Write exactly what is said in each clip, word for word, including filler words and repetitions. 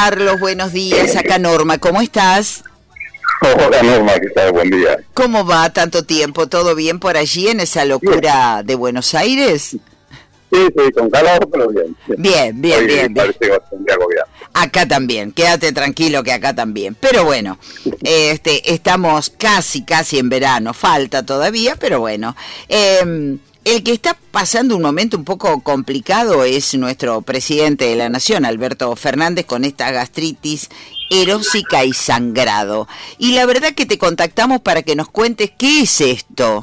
Carlos, buenos días. Acá Norma, ¿cómo estás? Hola Norma, ¿qué tal? Buen día. ¿Cómo va tanto tiempo? ¿Todo bien por allí en esa locura bien. de Buenos Aires? Sí, sí, con calor, pero bien. Bien, bien, Hoy bien. parece bien. que bastante agobiado. Acá también, quédate tranquilo que acá también. Pero bueno, este, estamos casi, casi en verano, falta todavía, pero bueno. Eh, el que está pasando un momento un poco complicado es nuestro presidente de la Nación, Alberto Fernández, con esta gastritis erósica y sangrado. Y la verdad que te contactamos para que nos cuentes qué es esto.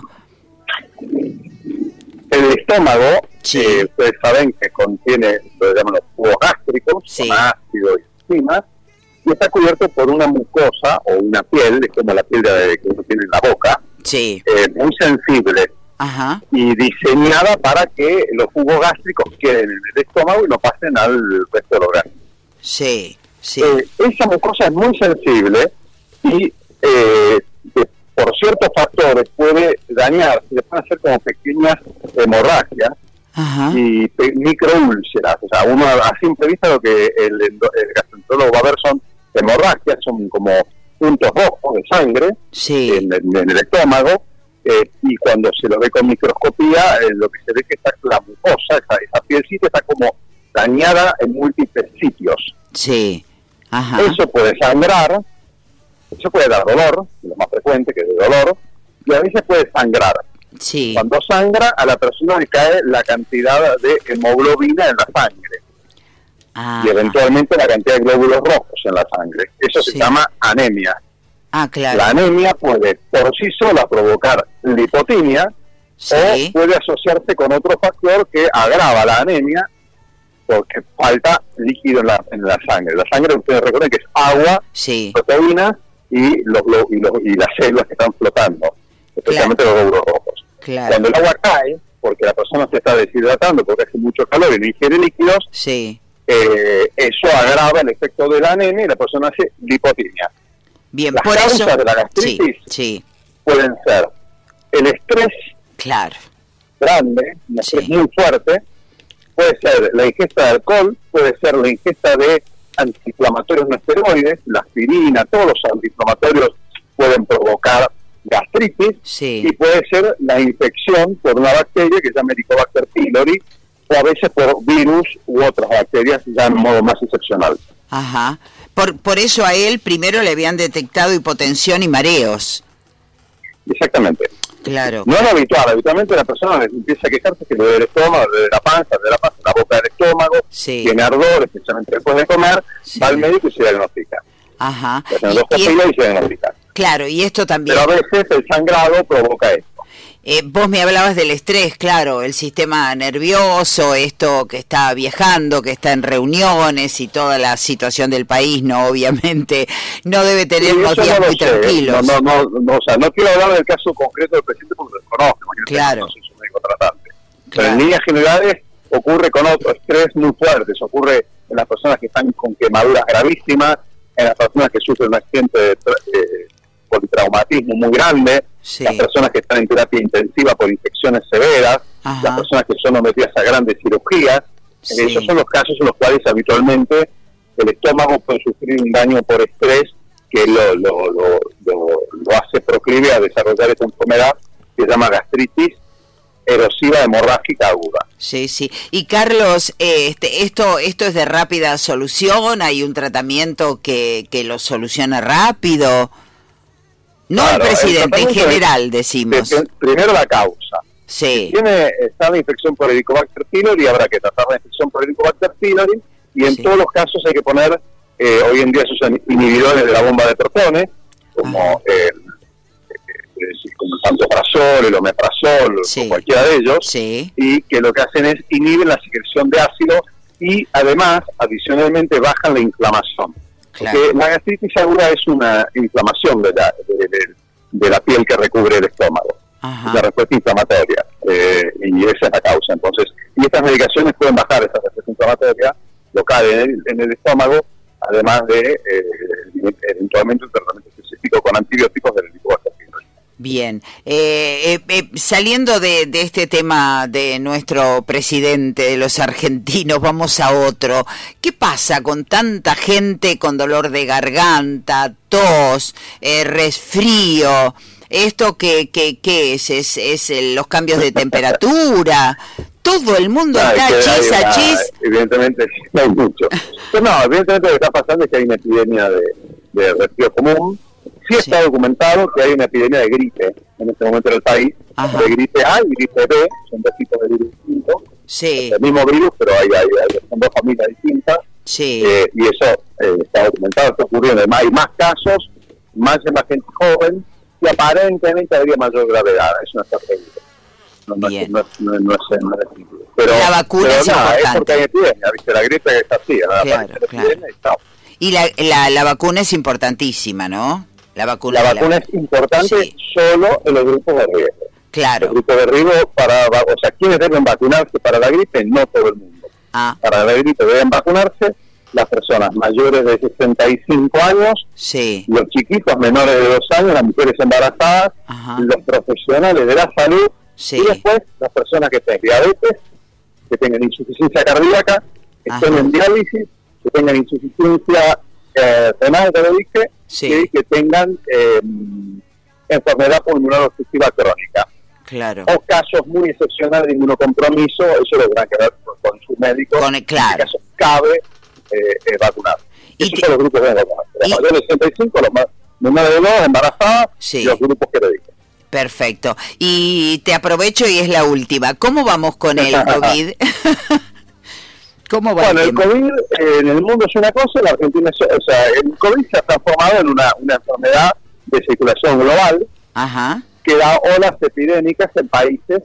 El estómago, Sí. eh, ustedes saben que contiene lo que llaman los jugos gástricos, Sí. con ácido y enzimas, y está cubierto por una mucosa o una piel, es como la piel de, que uno tiene en la boca, Sí. eh, muy sensible Ajá. y diseñada para que los jugos gástricos queden en el estómago y no pasen al resto del organismo. Sí, sí. Eh, esa mucosa es muy sensible y eh, de- por ciertos factores puede dañar, se le pueden hacer como pequeñas hemorragias Ajá. y pe- microúlceras. O sea, uno a simple vista lo que el, endo- el gastroenterólogo va a ver son hemorragias, son como puntos rojos de sangre Sí. en, en- en el estómago, eh, y cuando se lo ve con microscopía, eh, lo que se ve que está la mucosa, esa, esa pielcita está como dañada en múltiples sitios. Sí. Ajá. Eso puede sangrar, eso puede dar dolor, lo más frecuente que es el dolor, y a veces puede sangrar. Sí. Cuando sangra, a la persona le cae la cantidad de hemoglobina en la sangre Ah, y eventualmente la cantidad de glóbulos rojos en la sangre. Eso Sí. se llama anemia. ah, claro. La anemia puede por sí sola provocar lipotimia Sí. o puede asociarse con otro factor que agrava la anemia porque falta líquido en la, en la sangre. La sangre, ustedes recuerden que es agua, Sí. proteínas y los, glo- y los y las células que están flotando, especialmente los glóbulos rojos. Claro. Cuando el agua cae, porque la persona se está deshidratando porque hace mucho calor y no ingiere líquidos, Sí. eh, eso agrava el efecto de la anemia y la persona hace lipotimia. Bien, Las por causas eso. de la Sí, gastritis sí, pueden ser el estrés claro. grande, un estrés Sí. muy fuerte, puede ser la ingesta de alcohol, puede ser la ingesta de antiinflamatorios no esteroides, la aspirina, todos los antiinflamatorios pueden provocar gastritis, Sí. y puede ser la infección por una bacteria que se llama Helicobacter pylori, o a veces por virus u otras bacterias ya en modo más excepcional. Ajá. Por, por eso a él primero le habían detectado hipotensión y mareos. Exactamente. Claro. No es lo habitual, habitualmente la persona empieza a quejarse que le duele el estómago, le duele la panza, le duele la panza, la boca del estómago, Sí. tiene ardor, especialmente después de comer, Sí. va al médico y se diagnostica. Ajá. Se hacen Y- dos y es- copias y se diagnostica. claro, y esto también. Pero a veces el sangrado provoca esto. Eh, vos me hablabas del estrés, claro, el sistema nervioso, esto que está viajando, que está en reuniones y toda la situación del país, no, obviamente, no debe tener Y unos eso días no lo muy sé, tranquilos. No, no, no, no, o sea, no quiero hablar del caso concreto del presidente porque lo desconozco, imagínate, Claro. no soy su médico tratante. Pero Claro. en líneas generales ocurre con otro estrés muy fuertes, ocurre en las personas que están con quemaduras gravísimas, en las personas que sufren un accidente de tra- eh, politraumatismo muy grande, Sí. las personas que están en terapia intensiva por infecciones severas, Ajá. las personas que son sometidas a grandes cirugías. Sí. Esos son los casos en los cuales habitualmente el estómago puede sufrir un daño por estrés que lo, lo, lo, lo, lo hace proclive a desarrollar esta enfermedad que se llama gastritis erosiva hemorrágica aguda. Sí, sí. Y Carlos, eh, este, esto, esto es de rápida solución, hay un tratamiento que, que lo soluciona rápido. No Claro, el presidente, en tratamiento general, es- decimos. de- primero la causa. Sí, Tiene está la infección por Helicobacter pylori, habrá que tratar la infección por Helicobacter pylori, y en Sí. todos los casos hay que poner, eh, hoy en día se usan inhibidores de la bomba de protones, como Ajá. eh, eh, eh, como el pantoprazol, el omeprazol, Sí. o cualquiera de ellos, sí, y que lo que hacen es inhiben la secreción de ácido y además, adicionalmente, bajan la inflamación. claro. Porque la gastritis aguda es una inflamación de la, de, de- de la piel que recubre el estómago, Ajá. la respuesta inflamatoria, eh, y esa es la causa. Entonces, y estas medicaciones pueden bajar esa respuesta inflamatoria local en el, en el estómago, además de eh, eventualmente un tratamiento específico con antibióticos del Helicobacter pylori. Bien, eh, eh, eh, saliendo de, de este tema de nuestro presidente, de los argentinos, vamos a otro. ¿Qué pasa con tanta gente con dolor de garganta, tos, eh, resfrío? ¿Esto qué, qué, qué es? ¿Es, es el, los cambios de temperatura? Todo el mundo no, está chis a chis. Evidentemente no hay mucho. Pero no, evidentemente lo que está pasando es que hay una epidemia de, de resfrío común. Sí está sí. documentado que hay una epidemia de gripe en este momento en el país. Ajá. De gripe A y gripe B, son dos tipos de virus distintos. Sí. El mismo virus, pero hay, hay, hay son dos familias distintas. Sí. Eh, y eso eh, está documentado, está ocurriendo. Hay más casos, más en la gente joven, y aparentemente habría mayor gravedad. Eso no está seguro. No, no, no, no, no, no sé, no es pero la vacuna pero es nada, importante. Es porque hay epidemia, ¿viste? La gripe es así, claro, claro. Y, y la, la, la vacuna es importantísima, ¿no? La vacuna, la vacuna la... es importante sí. solo en los grupos de riesgo. Claro. Los grupos de riesgo, para, o sea, quienes deben vacunarse para la gripe, no todo el mundo. Ah. Para la gripe deben vacunarse las personas mayores de sesenta y cinco años, sí. los chiquitos menores de dos años, las mujeres embarazadas, ajá. los profesionales de la salud, sí. y después las personas que tengan diabetes, que tengan insuficiencia cardíaca, que ajá. estén en diálisis, que tengan insuficiencia eh, renal, que lo dije, sí. y que tengan eh, enfermedad pulmonar obstructiva crónica. Claro. O casos muy excepcionales de inmunocompromiso, eso lo tendrán que ver con, con su médico. Con el, claro. En este caso cabe eh, eh, vacunar. Y Esos te... son los grupos que deben vacunar. Los mayores de sesenta y cinco, los más menores de dos, embarazadas, sí. y los grupos que le dije. Perfecto. Y te aprovecho y es la última. ¿Cómo vamos con el COVID? ¿Cómo va bueno, el, el COVID eh, en el mundo es una cosa, en la Argentina es, o sea, el COVID se ha transformado en una, una enfermedad de circulación global. Ajá. Que da olas epidémicas en países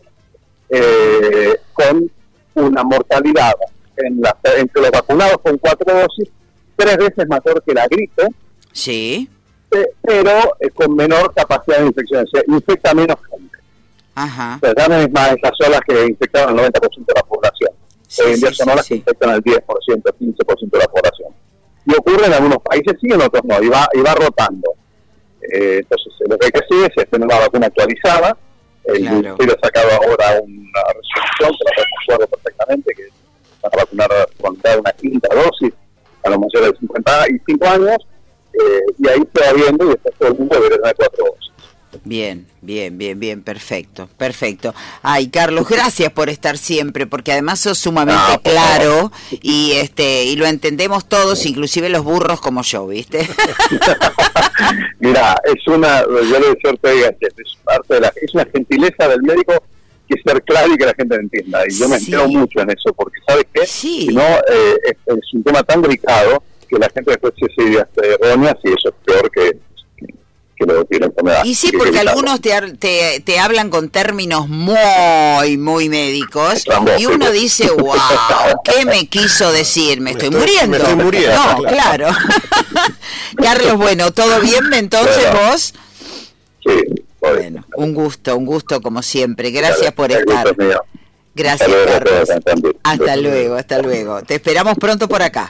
eh, con una mortalidad en la, entre los vacunados con cuatro dosis tres veces mayor que la gripe. Sí. Eh, pero eh, con menor capacidad de infección, se infecta menos gente. Ajá. O sea, ya no es más esas olas que infectaron al noventa por ciento de la población. Sí, Hoy en día sí, son sí, olas sí. que infectan al diez por ciento, quince por ciento de la población. Y ocurre en algunos países sí, en otros no, y va, y va rotando. Eh, entonces, lo que hay que hacer es tener una vacuna actualizada. El claro. Ministerio ha sacado ahora una resolución, que la recuerdo perfectamente, que van a vacunar con dar una quinta dosis a los mayores de cincuenta y cinco años, eh, y ahí se va viendo y después todo el mundo debería tener cuatro dosis. Bien, bien, bien, bien, perfecto, perfecto. Ay, Carlos, gracias por estar siempre, porque además sos sumamente no, claro y este y lo entendemos todos, inclusive los burros como yo, ¿viste? Mira, es una, yo le decía a Ortega, es parte de la, es una gentileza del médico que ser claro y que la gente lo entienda. Y yo me sí. entero mucho en eso, porque ¿sabes qué? Sí. Si no, eh, es, es un tema tan delicado que la gente después se sigue hasta erróneas y eso es peor que... que lo tiene enfermedad. Y sí, porque algunos te, te, te hablan con términos muy, muy médicos y uno dice, wow, ¿qué me quiso decir? Me estoy, me estoy muriendo. Me estoy muriendo. No, claro. Carlos, bueno, ¿todo bien entonces bueno, vos? Sí. Bueno, un gusto, un gusto como siempre. Gracias por estar. Gracias, hasta Carlos. Luego, hasta luego, hasta luego. Te esperamos pronto por acá.